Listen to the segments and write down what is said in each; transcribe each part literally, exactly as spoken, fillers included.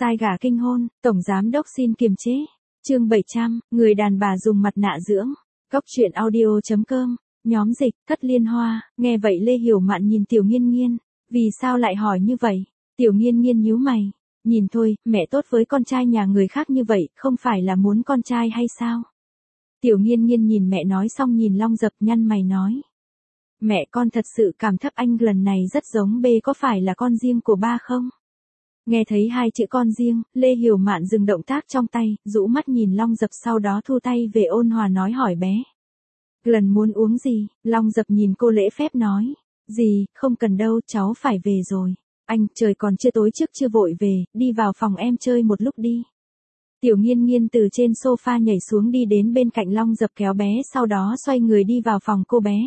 Sai gà kinh hôn, tổng giám đốc xin kiềm chế. Chương bảy trăm, người đàn bà dùng mặt nạ dưỡng. Góc truyện audio chấm com, nhóm dịch, Thất Liên Hoa. Nghe vậy Lê Hiểu Mạn nhìn Tiểu Nghiên Nghiên, vì sao lại hỏi như vậy? Tiểu Nghiên Nghiên nhíu mày, nhìn thôi, mẹ tốt với con trai nhà người khác như vậy, không phải là muốn con trai hay sao? Tiểu Nghiên Nghiên nhìn mẹ nói xong nhìn Long Dập nhăn mày nói. Mẹ con thật sự cảm thấp anh lần này rất giống bê, có phải là con riêng của ba không? Nghe thấy hai chữ con riêng, Lê Hiểu Mạn dừng động tác trong tay, rũ mắt nhìn Long Dập sau đó thu tay về ôn hòa nói hỏi bé. Lần muốn uống gì? Long Dập nhìn cô lễ phép nói. Gì, không cần đâu, cháu phải về rồi. Anh, trời còn chưa tối trước chưa vội về, đi vào phòng em chơi một lúc đi. Tiểu Nghiên Nghiên từ trên sofa nhảy xuống đi đến bên cạnh Long Dập kéo bé sau đó xoay người đi vào phòng cô bé.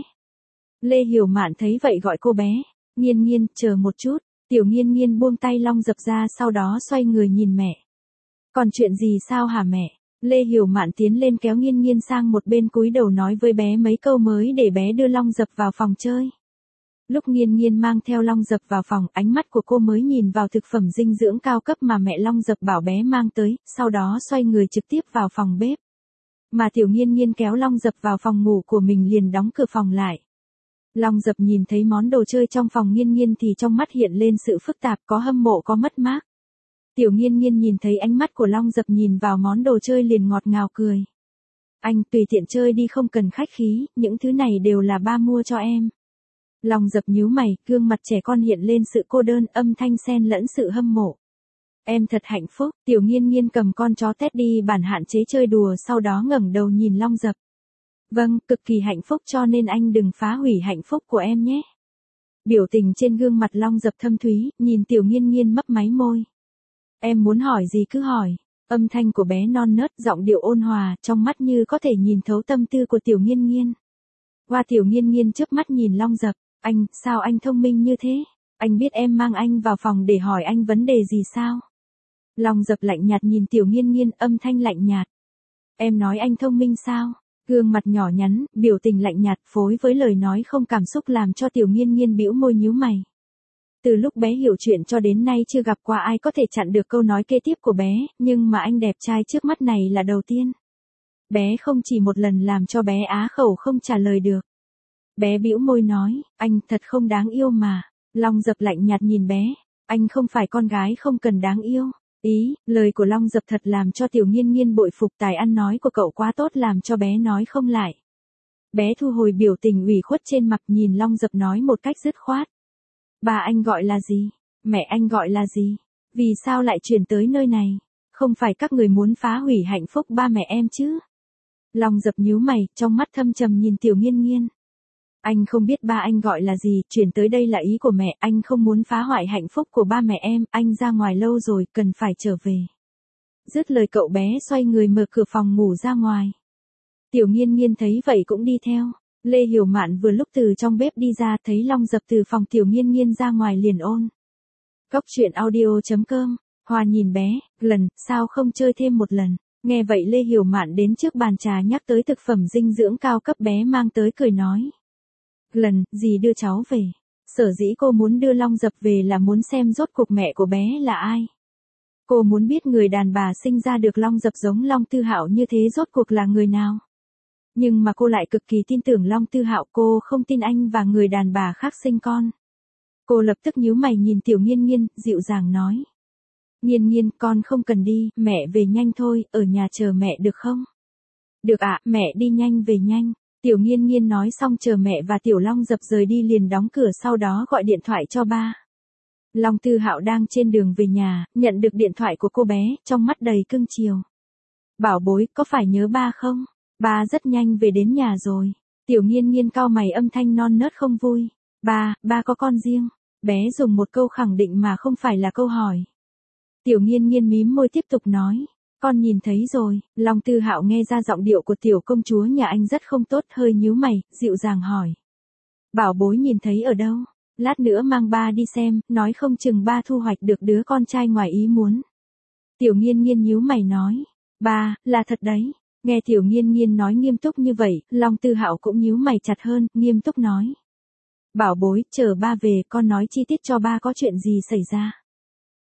Lê Hiểu Mạn thấy vậy gọi cô bé. Nghiên Nghiên, chờ một chút. Tiểu Nghiên Nghiên buông tay Long Dập ra sau đó xoay người nhìn mẹ. Còn chuyện gì sao hả mẹ? Lê Hiểu Mạn tiến lên kéo Nghiên Nghiên sang một bên cúi đầu nói với bé mấy câu mới để bé đưa Long Dập vào phòng chơi. Lúc Nghiên Nghiên mang theo Long Dập vào phòng, ánh mắt của cô mới nhìn vào thực phẩm dinh dưỡng cao cấp mà mẹ Long Dập bảo bé mang tới, sau đó xoay người trực tiếp vào phòng bếp. Mà Tiểu Nghiên Nghiên kéo Long Dập vào phòng ngủ của mình liền đóng cửa phòng lại. Long Dập nhìn thấy món đồ chơi trong phòng Nghiên Nghiên thì trong mắt hiện lên sự phức tạp, có hâm mộ có mất mát. Tiểu Nghiên Nghiên nhìn thấy ánh mắt của Long Dập nhìn vào món đồ chơi liền ngọt ngào cười. Anh tùy tiện chơi đi, không cần khách khí, những thứ này đều là ba mua cho em. Long Dập nhíu mày, gương mặt trẻ con hiện lên sự cô đơn, âm thanh xen lẫn sự hâm mộ. Em thật hạnh phúc. Tiểu Nghiên Nghiên cầm con chó Teddy bản hạn chế chơi đùa sau đó ngẩng đầu nhìn Long Dập. Vâng, cực kỳ hạnh phúc cho nên anh đừng phá hủy hạnh phúc của em nhé. Biểu tình trên gương mặt Long Dập thâm thúy, nhìn Tiểu Nghiên Nghiên mấp máy môi. Em muốn hỏi gì cứ hỏi. Âm thanh của bé non nớt, giọng điệu ôn hòa, trong mắt như có thể nhìn thấu tâm tư của Tiểu Nghiên Nghiên. Qua Tiểu Nghiên Nghiên chớp mắt nhìn Long Dập. Anh, sao anh thông minh như thế? Anh biết em mang anh vào phòng để hỏi anh vấn đề gì sao? Long Dập lạnh nhạt nhìn Tiểu Nghiên Nghiên, âm thanh lạnh nhạt. Em nói anh thông minh sao? Gương mặt nhỏ nhắn, biểu tình lạnh nhạt phối với lời nói không cảm xúc làm cho Tiểu Nghiên Nghiên bĩu môi nhíu mày. Từ lúc bé hiểu chuyện cho đến nay chưa gặp qua ai có thể chặn được câu nói kế tiếp của bé, nhưng mà anh đẹp trai trước mắt này là đầu tiên. Bé không chỉ một lần làm cho bé á khẩu không trả lời được. Bé bĩu môi nói, anh thật không đáng yêu mà. Long Dập lạnh nhạt nhìn bé, anh không phải con gái không cần đáng yêu. Ý, lời của Long Dập thật làm cho Tiểu Nghiên Nghiên bội phục, tài ăn nói của cậu quá tốt làm cho bé nói không lại. Bé thu hồi biểu tình ủy khuất trên mặt nhìn Long Dập nói một cách dứt khoát. Bà anh gọi là gì? Mẹ anh gọi là gì? Vì sao lại chuyển tới nơi này? Không phải các người muốn phá hủy hạnh phúc ba mẹ em chứ? Long Dập nhíu mày, trong mắt thâm trầm nhìn Tiểu Nghiên Nghiên. Anh không biết ba anh gọi là gì, chuyển tới đây là ý của mẹ, anh không muốn phá hoại hạnh phúc của ba mẹ em, anh ra ngoài lâu rồi, cần phải trở về. Dứt lời cậu bé xoay người mở cửa phòng ngủ ra ngoài. Tiểu Nghiên Nghiên thấy vậy cũng đi theo. Lê Hiểu Mạn vừa lúc từ trong bếp đi ra thấy Long Dập từ phòng Tiểu Nghiên Nghiên ra ngoài liền ôn. Góc truyện audio chấm com, Hòa nhìn bé, lần, sao không chơi thêm một lần. Nghe vậy Lê Hiểu Mạn đến trước bàn trà nhắc tới thực phẩm dinh dưỡng cao cấp bé mang tới cười nói. Lần, dì đưa cháu về. Sở dĩ cô muốn đưa Long Dập về là muốn xem rốt cuộc mẹ của bé là ai. Cô muốn biết người đàn bà sinh ra được Long Dập giống Long Tư Hạo như thế rốt cuộc là người nào. Nhưng mà cô lại cực kỳ tin tưởng Long Tư Hạo, cô không tin anh và người đàn bà khác sinh con. Cô lập tức nhíu mày nhìn Tiểu Nghiên Nghiên, dịu dàng nói. Nghiên Nghiên, con không cần đi, mẹ về nhanh thôi, ở nhà chờ mẹ được không? Được ạ, mẹ đi nhanh về nhanh. Tiểu Nghiên Nghiên nói xong chờ mẹ và Tiểu Long Dập rời đi liền đóng cửa sau đó gọi điện thoại cho ba. Long Tư Hạo đang trên đường về nhà, nhận được điện thoại của cô bé, trong mắt đầy cưng chiều. Bảo bối, có phải nhớ ba không? Ba rất nhanh về đến nhà rồi. Tiểu Nghiên Nghiên cau mày âm thanh non nớt không vui. Ba, ba có con riêng. Bé dùng một câu khẳng định mà không phải là câu hỏi. Tiểu Nghiên Nghiên mím môi tiếp tục nói. Con nhìn thấy rồi. Long Tư Hạo nghe ra giọng điệu của tiểu công chúa nhà anh rất không tốt, hơi nhíu mày, dịu dàng hỏi. Bảo bối nhìn thấy ở đâu? Lát nữa mang ba đi xem, nói không chừng ba thu hoạch được đứa con trai ngoài ý muốn. Tiểu Nghiên Nghiên nhíu mày nói. Ba, là thật đấy. Nghe Tiểu Nghiên Nghiên nói nghiêm túc như vậy, Long Tư Hạo cũng nhíu mày chặt hơn, nghiêm túc nói. Bảo bối, chờ ba về, con nói chi tiết cho ba có chuyện gì xảy ra.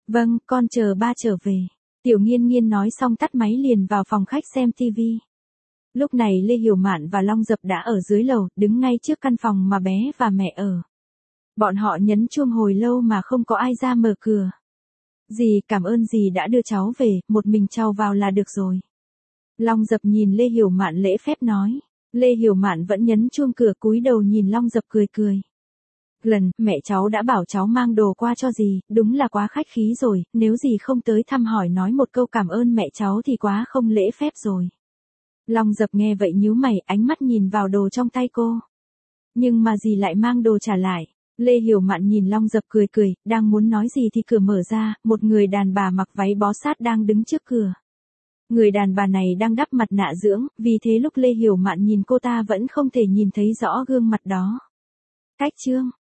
Vâng, con chờ ba trở về. Tiểu Nghiên Nghiên nói xong tắt máy liền vào phòng khách xem tivi. Lúc này Lê Hiểu Mạn và Long Dập đã ở dưới lầu, đứng ngay trước căn phòng mà bé và mẹ ở. Bọn họ nhấn chuông hồi lâu mà không có ai ra mở cửa. Dì cảm ơn dì đã đưa cháu về, một mình cháu vào là được rồi. Long Dập nhìn Lê Hiểu Mạn lễ phép nói. Lê Hiểu Mạn vẫn nhấn chuông cửa cúi đầu nhìn Long Dập cười cười. Lần, mẹ cháu đã bảo cháu mang đồ qua cho dì, đúng là quá khách khí rồi, nếu dì không tới thăm hỏi nói một câu cảm ơn mẹ cháu thì quá không lễ phép rồi. Long Dập nghe vậy nhíu mày, ánh mắt nhìn vào đồ trong tay cô. Nhưng mà dì lại mang đồ trả lại. Lê Hiểu Mạn nhìn Long Dập cười cười, đang muốn nói gì thì cửa mở ra, một người đàn bà mặc váy bó sát đang đứng trước cửa. Người đàn bà này đang đắp mặt nạ dưỡng, vì thế lúc Lê Hiểu Mạn nhìn cô ta vẫn không thể nhìn thấy rõ gương mặt đó. Cách chương